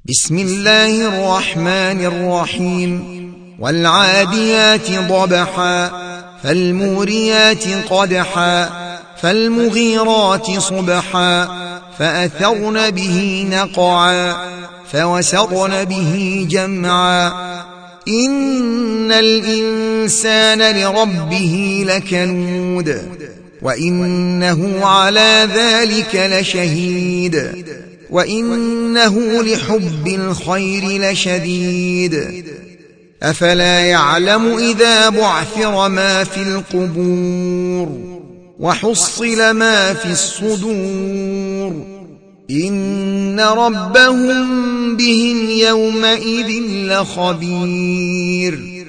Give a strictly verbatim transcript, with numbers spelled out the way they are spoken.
بسم الله الرحمن الرحيم والعاديات ضبحا فالموريات قدحا فالمغيرات صبحا فأثرن به نقعا فوسطن به جمعا إن الإنسان لربه لكنود وإنه على ذلك لشهيد وإنه لحب الخير لشديد أفلا يعلم إذا بعثر ما في القبور وحصل ما في الصدور إن ربهم بهم يومئذ لخبير